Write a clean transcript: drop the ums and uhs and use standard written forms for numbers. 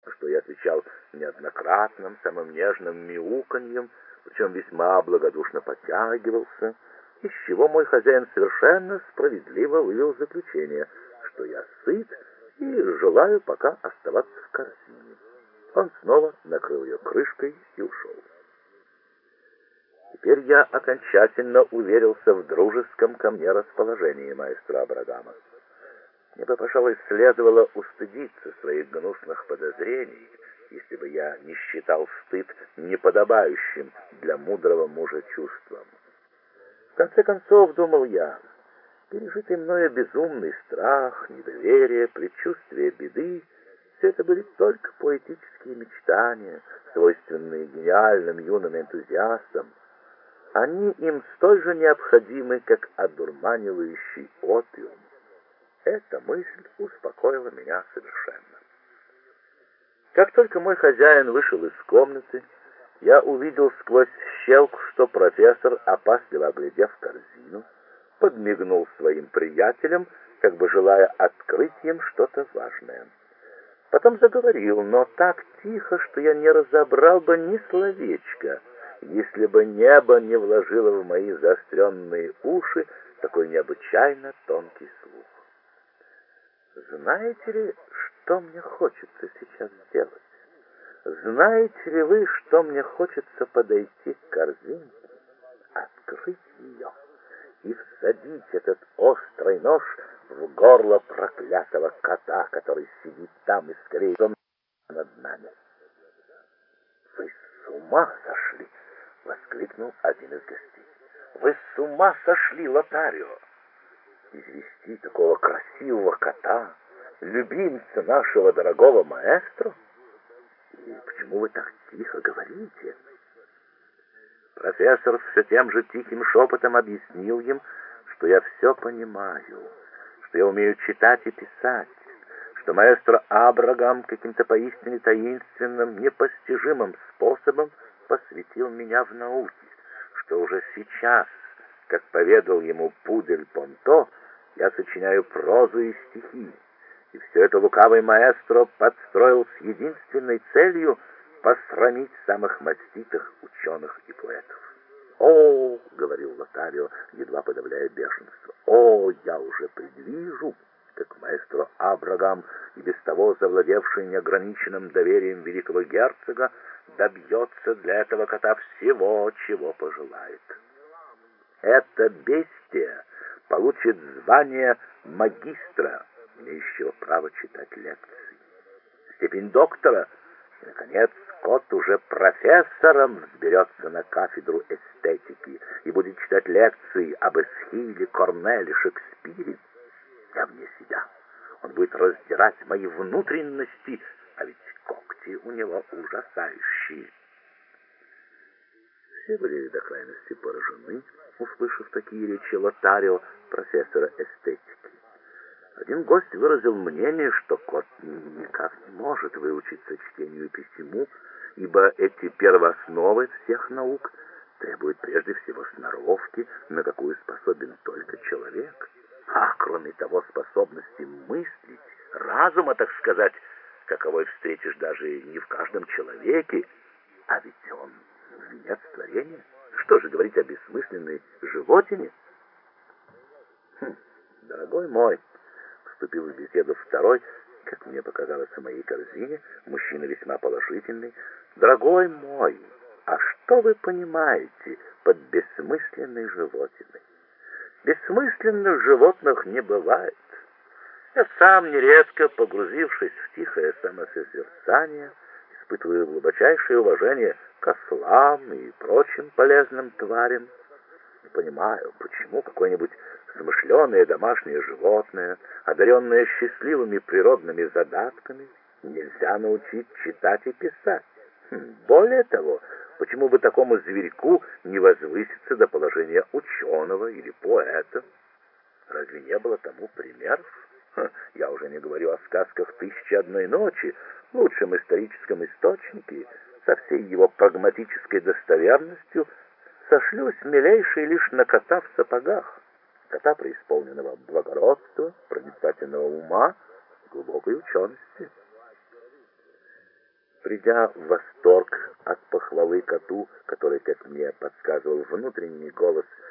что я отвечал неоднократным, самым нежным мяуканьем, причем весьма благодушно подтягивался, из чего мой хозяин совершенно справедливо вывел заключение, что я сыт и желаю пока оставаться в корзине. Он снова накрыл ее крышкой и ушел. Теперь я окончательно уверился в дружеском ко мне расположении маэстро Абрагама. Мне бы, пожалуй, следовало устыдиться своих гнусных подозрений, если бы я не считал стыд неподобающим для мудрого мужа чувством. В конце концов, думал я, пережитый мною безумный страх, недоверие, предчувствие беды — все это были только поэтические мечтания, свойственные гениальным юным энтузиастам. Они им столь же необходимы, как одурманивающий опиум. Эта мысль успокоила меня совершенно. Как только мой хозяин вышел из комнаты, я увидел сквозь щелку, что профессор, опасливо оглядев корзину, подмигнул своим приятелям, как бы желая открыть им что-то важное. Потом заговорил, но так тихо, что я не разобрал бы ни словечка, если бы небо не вложило в мои заостренные уши такой необычайно тонкий слух. Знаете ли, что мне хочется сейчас сделать? Знаете ли вы, что мне хочется подойти к корзинке, открыть ее и всадить этот острый нож в горло проклятого кота, который сидит там и скорее над нами? «Вы с ума сошли!» — воскликнул один из гостей. «Вы с ума сошли, Лотарио! Извести такого красивого кота, любимца нашего дорогого маэстро? И почему вы так тихо говорите?» Профессор все тем же тихим шепотом объяснил им, что я все понимаю, что я умею читать и писать, что маэстро Абрагам каким-то поистине таинственным, непостижимым способом посвятил меня в науки, что уже сейчас, как поведал ему Пудель Понто, я сочиняю прозу и стихи, и все это лукавый маэстро подстроил с единственной целью посрамить самых маститых ученых и поэтов. «О, — говорил Лотарио, едва подавляя бешенство, — о, я уже предвижу, как маэстро Абрагам, и без того завладевший неограниченным доверием великого герцога, добьется для этого кота всего, чего пожелает. Это бестия получит звание магистра, имеющего право читать лекции, степень доктора, и, наконец, кот уже профессором взберется на кафедру эстетики и будет читать лекции об Эсхиле, Корнеле, Шекспире. Я вне себя. Он будет раздирать мои внутренности, а ведь когти у него ужасающие. Все были до крайности поражены, услышав такие речи Лотарио, профессора эстетики. Один гость выразил мнение, что кот никак не может выучиться чтению и письму, ибо эти первоосновы всех наук требуют прежде всего сноровки, на какую способен только человек. А кроме того, способности мыслить, разума, так сказать, каковой встретишь даже не в каждом человеке, а ведь он венец творения. Что же говорить о бессмысленной животине? Дорогой мой, вступил в беседу второй, как мне показалось, в моей корзине, мужчина весьма положительный. Дорогой мой, а что вы понимаете под бессмысленной животиной? Бессмысленных животных не бывает. Я сам нередко, погрузившись в тихое самосозерцание, испытываю глубочайшее уважение к ослам и прочим полезным тварям. Не понимаю, почему какое-нибудь смышленое домашнее животное, одаренное счастливыми природными задатками, нельзя научить читать и писать. Более того, почему бы такому зверьку не возвыситься до положения ученого или поэта? Разве не было тому примеров? Я уже не говорю о сказках «Тысячи одной ночи», лучшем историческом источнике, со всей его прагматической достоверностью, сошлюсь, милейший, лишь на кота в сапогах, кота преисполненного благородства, проницательного ума, глубокой учености. придя в восторг от похвалы коту, который, как мне подсказывал внутренний голос,